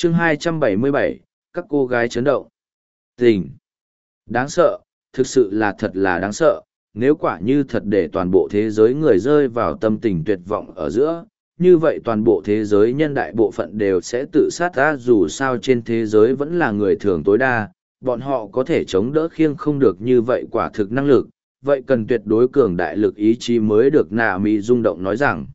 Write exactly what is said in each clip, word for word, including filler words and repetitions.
chương hai trăm bảy mươi bảy, các cô gái chấn động. Tình. Đáng sợ, thực sự là thật là đáng sợ, nếu quả như thật để toàn bộ thế giới người rơi vào tâm tình tuyệt vọng ở giữa, như vậy toàn bộ thế giới nhân đại bộ phận đều sẽ tự sát ra, dù sao trên thế giới vẫn là người thường tối đa, bọn họ có thể chống đỡ khiêng không được như vậy quả thực năng lực, vậy cần tuyệt đối cường đại lực ý chí mới được nạ mỹ rung động nói rằng.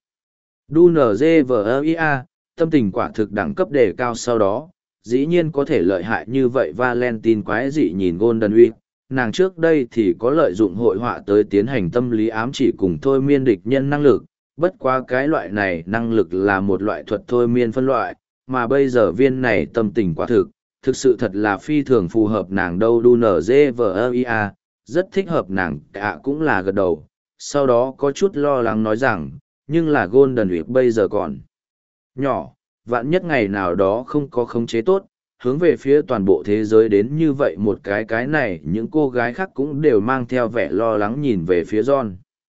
đu en giê vê i a, tâm tình quả thực đẳng cấp đề cao sau đó, dĩ nhiên có thể lợi hại như vậy. Valentine quái dị nhìn Golden Week, nàng trước đây thì có lợi dụng hội họa tới tiến hành tâm lý ám chỉ cùng thôi miên địch nhân năng lực, bất quá cái loại này năng lực là một loại thuật thôi miên phân loại, mà bây giờ viên này tâm tình quả thực, thực sự thật là phi thường phù hợp nàng đâu. đu en giê vê i a, rất thích hợp nàng cả cũng là gật đầu, sau đó có chút lo lắng nói rằng, nhưng là Golden Week bây giờ còn nhỏ, vạn nhất ngày nào đó không có khống chế tốt, hướng về phía toàn bộ thế giới đến như vậy một cái cái này những cô gái khác cũng đều mang theo vẻ lo lắng nhìn về phía John.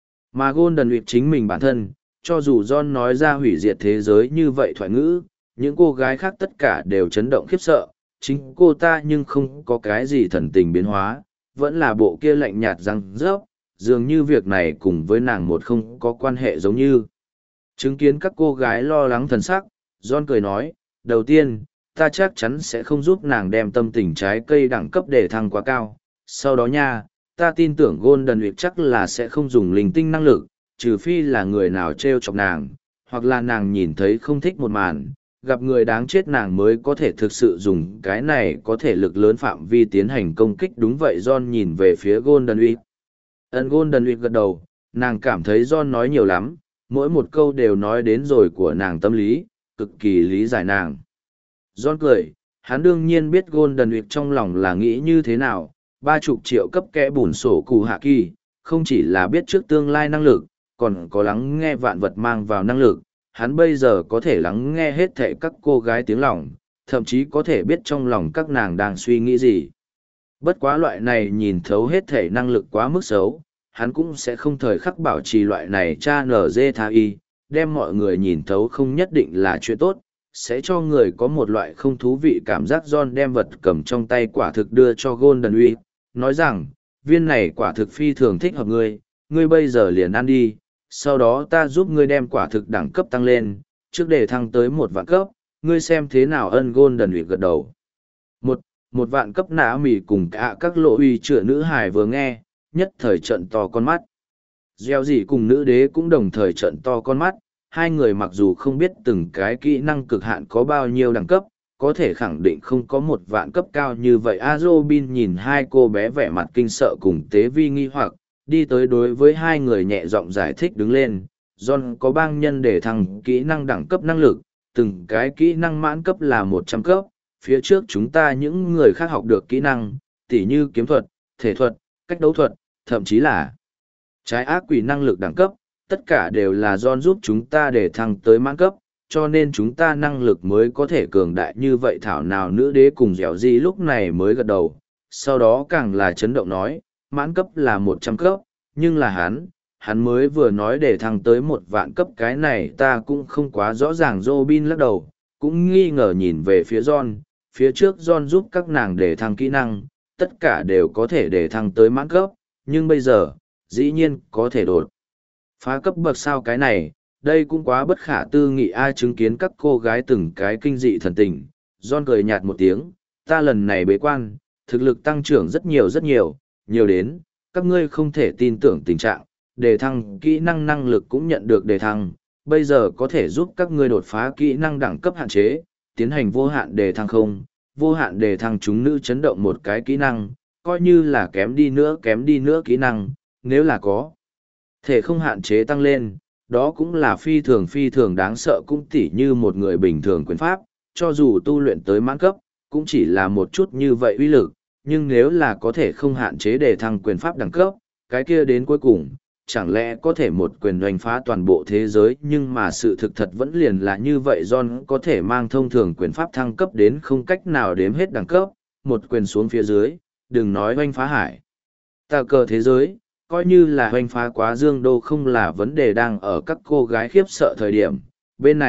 Mà Golden Week chính mình bản thân, cho dù John nói ra hủy diệt thế giới như vậy thoại ngữ, những cô gái khác tất cả đều chấn động khiếp sợ, chính cô ta nhưng không có cái gì thần tình biến hóa, vẫn là bộ kia lạnh nhạt răng rớp, dường như việc này cùng với nàng một không có quan hệ giống như. Chứng kiến các cô gái lo lắng thần sắc, John cười nói, đầu tiên, ta chắc chắn sẽ không giúp nàng đem tâm tình trái cây đẳng cấp để thăng quá cao. Sau đó nha, ta tin tưởng Golden Week chắc là sẽ không dùng linh tinh năng lực, trừ phi là người nào trêu chọc nàng, hoặc là nàng nhìn thấy không thích một màn, gặp người đáng chết nàng mới có thể thực sự dùng cái này có thể lực lớn phạm vi tiến hành công kích. Đúng vậy, John nhìn về phía Golden Week. Ấn Golden Week gật đầu, nàng cảm thấy John nói nhiều lắm, mỗi một câu đều nói đến rồi của nàng tâm lý, cực kỳ lý giải nàng. John cười, hắn đương nhiên biết Golden Week trong lòng là nghĩ như thế nào, ba chục triệu cấp kẽ bùn sổ cụ hạ kỳ, không chỉ là biết trước tương lai năng lực, còn có lắng nghe vạn vật mang vào năng lực, hắn bây giờ có thể lắng nghe hết thệ các cô gái tiếng lòng, thậm chí có thể biết trong lòng các nàng đang suy nghĩ gì. Bất quá loại này nhìn thấu hết thể năng lực quá mức xấu, hắn cũng sẽ không thời khắc bảo trì loại này cha nở dê tha y, đem mọi người nhìn thấu không nhất định là chuyện tốt, sẽ cho người có một loại không thú vị cảm giác. John đem vật cầm trong tay quả thực đưa cho Golden Week, nói rằng, viên này quả thực phi thường thích hợp ngươi, ngươi bây giờ liền ăn đi, sau đó ta giúp ngươi đem quả thực đẳng cấp tăng lên, trước để thăng tới một vạn cấp, ngươi xem thế nào. Ân Golden Week gật đầu. Một, một vạn cấp nã mì cùng cả các lộ uy chữa nữ hài vừa nghe, nhất thời trận to con mắt. Gieo gì cùng nữ đế cũng đồng thời trận to con mắt, hai người mặc dù không biết từng cái kỹ năng cực hạn có bao nhiêu đẳng cấp, có thể khẳng định không có một vạn cấp cao như vậy. Azobin nhìn hai cô bé vẻ mặt kinh sợ cùng tế vi nghi hoặc, đi tới đối với hai người nhẹ giọng giải thích đứng lên. John có bang nhân để thăng kỹ năng đẳng cấp năng lực, từng cái kỹ năng mãn cấp là một trăm cấp, phía trước chúng ta những người khác học được kỹ năng, tỉ như kiếm thuật, thể thuật, cách đấu thuật, thậm chí là trái ác quỷ năng lực đẳng cấp, tất cả đều là John giúp chúng ta để thăng tới mãn cấp, cho nên chúng ta năng lực mới có thể cường đại như vậy. Thảo nào nữ đế cùng dẻo di lúc này mới gật đầu, sau đó càng là chấn động nói, mãn cấp là một trăm cấp, nhưng là hắn, hắn mới vừa nói để thăng tới một vạn cấp, cái này ta cũng không quá rõ ràng. Robin lắc đầu, cũng nghi ngờ nhìn về phía John, phía trước John giúp các nàng để thăng kỹ năng, tất cả đều có thể để thăng tới mãn cấp, nhưng bây giờ, dĩ nhiên có thể đột phá cấp bậc sao, cái này, đây cũng quá bất khả tư nghị. Ai chứng kiến các cô gái từng cái kinh dị thần tình, John cười nhạt một tiếng, ta lần này bế quan, thực lực tăng trưởng rất nhiều rất nhiều, nhiều đến, các ngươi không thể tin tưởng tình trạng, đề thăng kỹ năng năng lực cũng nhận được đề thăng, bây giờ có thể giúp các ngươi đột phá kỹ năng đẳng cấp hạn chế, tiến hành vô hạn đề thăng không, vô hạn đề thăng chúng nữ chấn động một cái kỹ năng, coi như là kém đi nữa kém đi nữa kỹ năng, nếu là có thể không hạn chế tăng lên, đó cũng là phi thường phi thường đáng sợ. Cũng tỉ như một người bình thường quyền pháp, cho dù tu luyện tới mãn cấp, cũng chỉ là một chút như vậy uy lực, nhưng nếu là có thể không hạn chế để thăng quyền pháp đẳng cấp, cái kia đến cuối cùng, chẳng lẽ có thể một quyền đánh phá toàn bộ thế giới. Nhưng mà sự thực thật vẫn liền là như vậy, John có thể mang thông thường quyền pháp thăng cấp đến không cách nào đếm hết đẳng cấp, một quyền xuống phía dưới, đừng nói oanh phá hải ta cờ thế giới, coi như là hoành phá quá dương đô không là vấn đề. Đang ở các cô gái khiếp sợ thời điểm, bên này,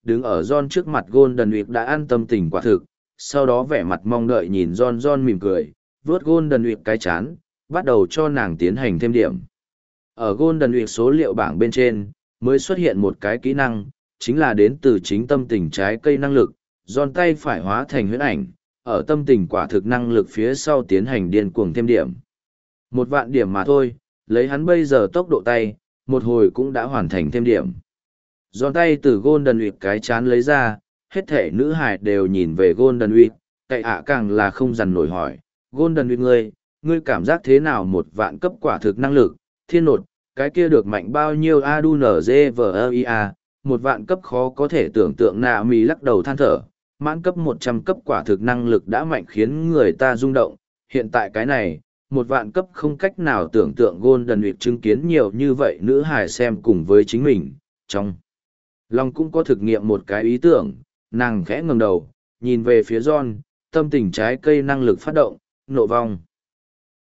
đứng ở John trước mặt Golden Week đã ăn tâm tình quả thực, sau đó vẻ mặt mong đợi nhìn John John mỉm cười, vuốt Golden Week cái chán, bắt đầu cho nàng tiến hành thêm điểm. Ở Golden Week số liệu bảng bên trên, mới xuất hiện một cái kỹ năng, chính là đến từ chính tâm tình trái cây năng lực, John tay phải hóa thành huyễn ảnh, ở tâm tình quả thực năng lực phía sau tiến hành điên cuồng thêm điểm. Một vạn điểm mà thôi, lấy hắn bây giờ tốc độ tay, một hồi cũng đã hoàn thành thêm điểm. Giòn tay từ Golden Week cái chán lấy ra, hết thể nữ hải đều nhìn về Golden Week, cậy ạ càng là không dằn nổi hỏi, Golden Week ngươi, ngươi cảm giác thế nào một vạn cấp quả thực năng lực, thiên nột, cái kia được mạnh bao nhiêu a-đu-nờ-dê-vờ-e-i-a, một vạn cấp khó có thể tưởng tượng nạ mì lắc đầu than thở, mãn cấp một trăm cấp quả thực năng lực đã mạnh khiến người ta rung động, hiện tại cái này, một vạn cấp không cách nào tưởng tượng Golden Week chứng kiến nhiều như vậy nữ hài xem cùng với chính mình, trong lòng cũng có thực nghiệm một cái ý tưởng, nàng khẽ ngẩng đầu, nhìn về phía John, tâm tình trái cây năng lực phát động, nộ vong.